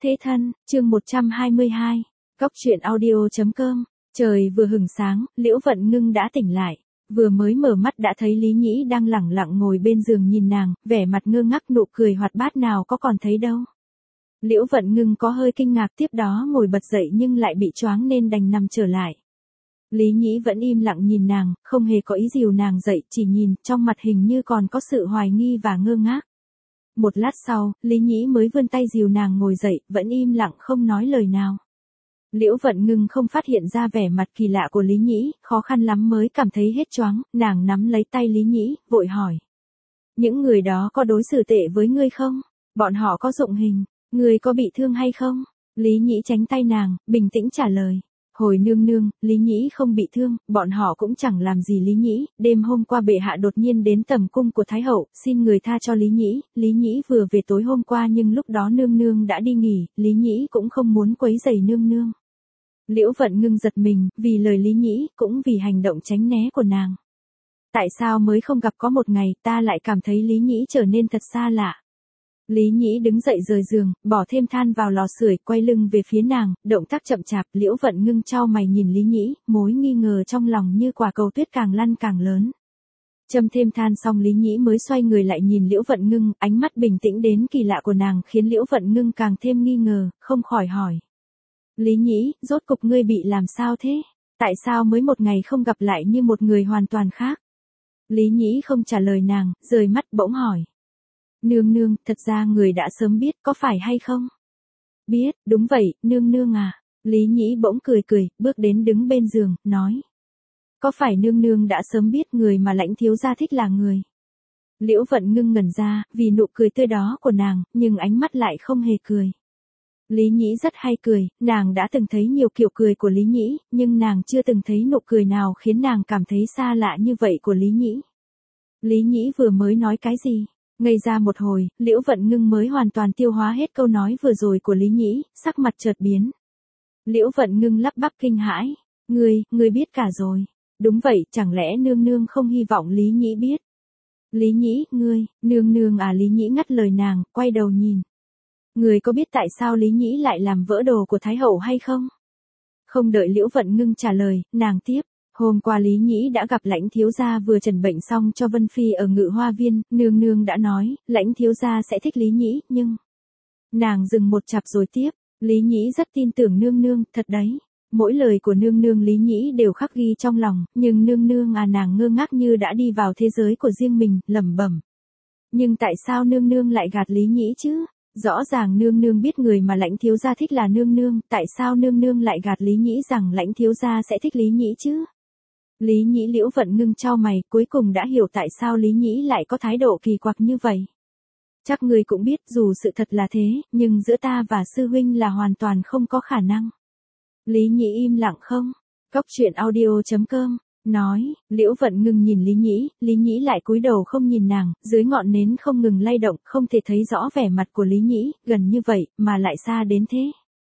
Thế thân, chương 122. Cóc truyện audio.com. Trời vừa hửng sáng, Liễu Vận Ngưng đã tỉnh lại. Vừa mới mở mắt đã thấy Lý Nhĩ đang lẳng lặng ngồi bên giường nhìn nàng, vẻ mặt ngơ ngác, nụ cười hoạt bát nào có còn thấy đâu. Liễu Vận Ngưng có hơi kinh ngạc, tiếp đó ngồi bật dậy nhưng lại bị choáng nên đành nằm trở lại. Lý Nhĩ vẫn im lặng nhìn nàng, không hề có ý dìu nàng dậy, chỉ nhìn, trong mặt hình như còn có sự hoài nghi và ngơ ngác. Một lát sau, Lý Nhĩ mới vươn tay dìu nàng ngồi dậy, vẫn im lặng không nói lời nào. Liễu Vận Ngưng không phát hiện ra vẻ mặt kỳ lạ của Lý Nhĩ, khó khăn lắm mới cảm thấy hết choáng, nàng nắm lấy tay Lý Nhĩ, vội hỏi. Những người đó có đối xử tệ với ngươi không? Bọn họ có dụng hình, ngươi có bị thương hay không? Lý Nhĩ tránh tay nàng, bình tĩnh trả lời. Hồi nương nương, Lý Nhĩ không bị thương, bọn họ cũng chẳng làm gì Lý Nhĩ, đêm hôm qua bệ hạ đột nhiên đến tầm cung của Thái hậu, xin người tha cho Lý Nhĩ vừa về tối hôm qua nhưng lúc đó nương nương đã đi nghỉ, Lý Nhĩ cũng không muốn quấy rầy nương nương. Liễu Vận Ngưng giật mình, vì lời Lý Nhĩ, cũng vì hành động tránh né của nàng. Tại sao mới không gặp có một ngày, ta lại cảm thấy Lý Nhĩ trở nên thật xa lạ. Lý Nhĩ đứng dậy rời giường, bỏ thêm than vào lò sưởi, quay lưng về phía nàng, động tác chậm chạp. Liễu Vận Ngưng chau mày nhìn Lý Nhĩ, mối nghi ngờ trong lòng như quả cầu tuyết càng lăn càng lớn. Châm thêm than xong Lý Nhĩ mới xoay người lại nhìn Liễu Vận Ngưng, ánh mắt bình tĩnh đến kỳ lạ của nàng khiến Liễu Vận Ngưng càng thêm nghi ngờ, không khỏi hỏi. Lý Nhĩ, rốt cục ngươi bị làm sao thế? Tại sao mới một ngày không gặp lại như một người hoàn toàn khác? Lý Nhĩ không trả lời nàng, rời mắt bỗng hỏi. Nương nương, thật ra người đã sớm biết, có phải hay không? Biết, đúng vậy, nương nương à. Lý Nhĩ bỗng cười cười, bước đến đứng bên giường, nói. Có phải nương nương đã sớm biết người mà Lãnh thiếu gia thích là người? Liễu Vận Ngưng ngẩn ra, vì nụ cười tươi đó của nàng, nhưng ánh mắt lại không hề cười. Lý Nhĩ rất hay cười, nàng đã từng thấy nhiều kiểu cười của Lý Nhĩ, nhưng nàng chưa từng thấy nụ cười nào khiến nàng cảm thấy xa lạ như vậy của Lý Nhĩ. Lý Nhĩ vừa mới nói cái gì? Ngây ra một hồi, Liễu Vận Ngưng mới hoàn toàn tiêu hóa hết câu nói vừa rồi của Lý Nhĩ, sắc mặt chợt biến. Liễu Vận Ngưng lắp bắp kinh hãi. Ngươi biết cả rồi. Đúng vậy, chẳng lẽ nương nương không hy vọng Lý Nhĩ biết? Lý Nhĩ, nương nương à, Lý Nhĩ ngắt lời nàng, quay đầu nhìn. Ngươi có biết tại sao Lý Nhĩ lại làm vỡ đồ của Thái hậu hay không? Không đợi Liễu Vận Ngưng trả lời, nàng tiếp. Hôm qua Lý Nhĩ đã gặp Lãnh thiếu gia vừa trần bệnh xong cho Vân Phi ở Ngự Hoa Viên, nương nương đã nói, Lãnh thiếu gia sẽ thích Lý Nhĩ, nhưng... Nàng dừng một chặp rồi tiếp, Lý Nhĩ rất tin tưởng nương nương, thật đấy. Mỗi lời của nương nương Lý Nhĩ đều khắc ghi trong lòng, nhưng nương nương à, nàng ngơ ngác như đã đi vào thế giới của riêng mình, lẩm bẩm. Nhưng tại sao nương nương lại gạt Lý Nhĩ chứ? Rõ ràng nương nương biết người mà Lãnh thiếu gia thích là nương nương, tại sao nương nương lại gạt Lý Nhĩ rằng Lãnh thiếu gia sẽ thích Lý Nhĩ chứ? Lý Nhĩ. Liễu Vận Ngưng chau mày, cuối cùng đã hiểu tại sao Lý Nhĩ lại có thái độ kỳ quặc như vậy. Chắc ngươi cũng biết, dù sự thật là thế, nhưng giữa ta và sư huynh là hoàn toàn không có khả năng. Lý Nhĩ im lặng không? Cóc truyện audio.com. Nói, Liễu Vận Ngưng nhìn Lý Nhĩ lại cúi đầu không nhìn nàng, dưới ngọn nến không ngừng lay động, không thể thấy rõ vẻ mặt của Lý Nhĩ, gần như vậy, mà lại xa đến thế.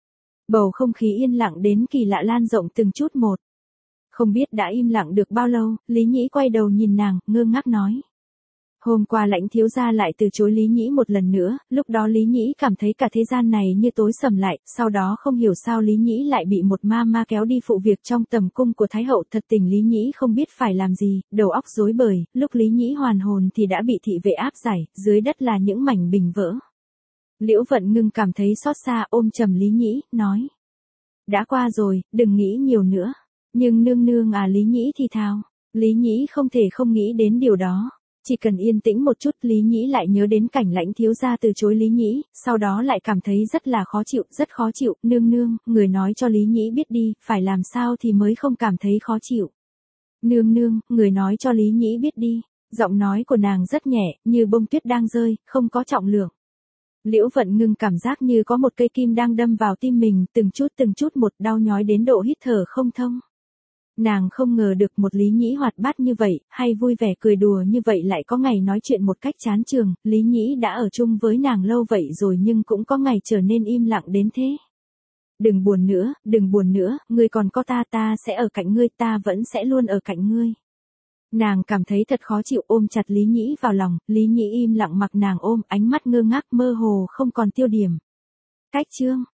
Bầu không khí yên lặng đến kỳ lạ lan rộng từng chút một. Không biết đã im lặng được bao lâu, Lý Nhĩ quay đầu nhìn nàng, ngơ ngác nói. Hôm qua Lãnh thiếu gia lại từ chối Lý Nhĩ một lần nữa, lúc đó Lý Nhĩ cảm thấy cả thế gian này như tối sầm lại, sau đó không hiểu sao Lý Nhĩ lại bị một ma kéo đi phụ việc trong tầm cung của Thái hậu, thật tình Lý Nhĩ không biết phải làm gì, đầu óc rối bời, lúc Lý Nhĩ hoàn hồn thì đã bị thị vệ áp giải, dưới đất là những mảnh bình vỡ. Liễu Vận Ngưng cảm thấy xót xa, ôm chầm Lý Nhĩ, nói. Đã qua rồi, đừng nghĩ nhiều nữa. Nhưng nương nương à, Lý Nhĩ thì thào. Lý Nhĩ không thể không nghĩ đến điều đó. Chỉ cần yên tĩnh một chút, Lý Nhĩ lại nhớ đến cảnh Lãnh thiếu gia từ chối Lý Nhĩ, sau đó lại cảm thấy rất là khó chịu, rất khó chịu. Nương nương, người nói cho Lý Nhĩ biết đi, phải làm sao thì mới không cảm thấy khó chịu. Nương nương, người nói cho Lý Nhĩ biết đi. Giọng nói của nàng rất nhẹ, như bông tuyết đang rơi, không có trọng lượng. Liễu Vận Ngưng cảm giác như có một cây kim đang đâm vào tim mình, từng chút một, đau nhói đến độ hít thở không thông. Nàng không ngờ được một Lý Nhĩ hoạt bát như vậy, hay vui vẻ cười đùa như vậy lại có ngày nói chuyện một cách chán chường. Lý Nhĩ đã ở chung với nàng lâu vậy rồi nhưng cũng có ngày trở nên im lặng đến thế. Đừng buồn nữa, ngươi còn có ta sẽ ở cạnh ngươi, ta vẫn sẽ luôn ở cạnh ngươi. Nàng cảm thấy thật khó chịu, ôm chặt Lý Nhĩ vào lòng, Lý Nhĩ im lặng mặc nàng ôm, ánh mắt ngơ ngác mơ hồ không còn tiêu điểm. Cách chương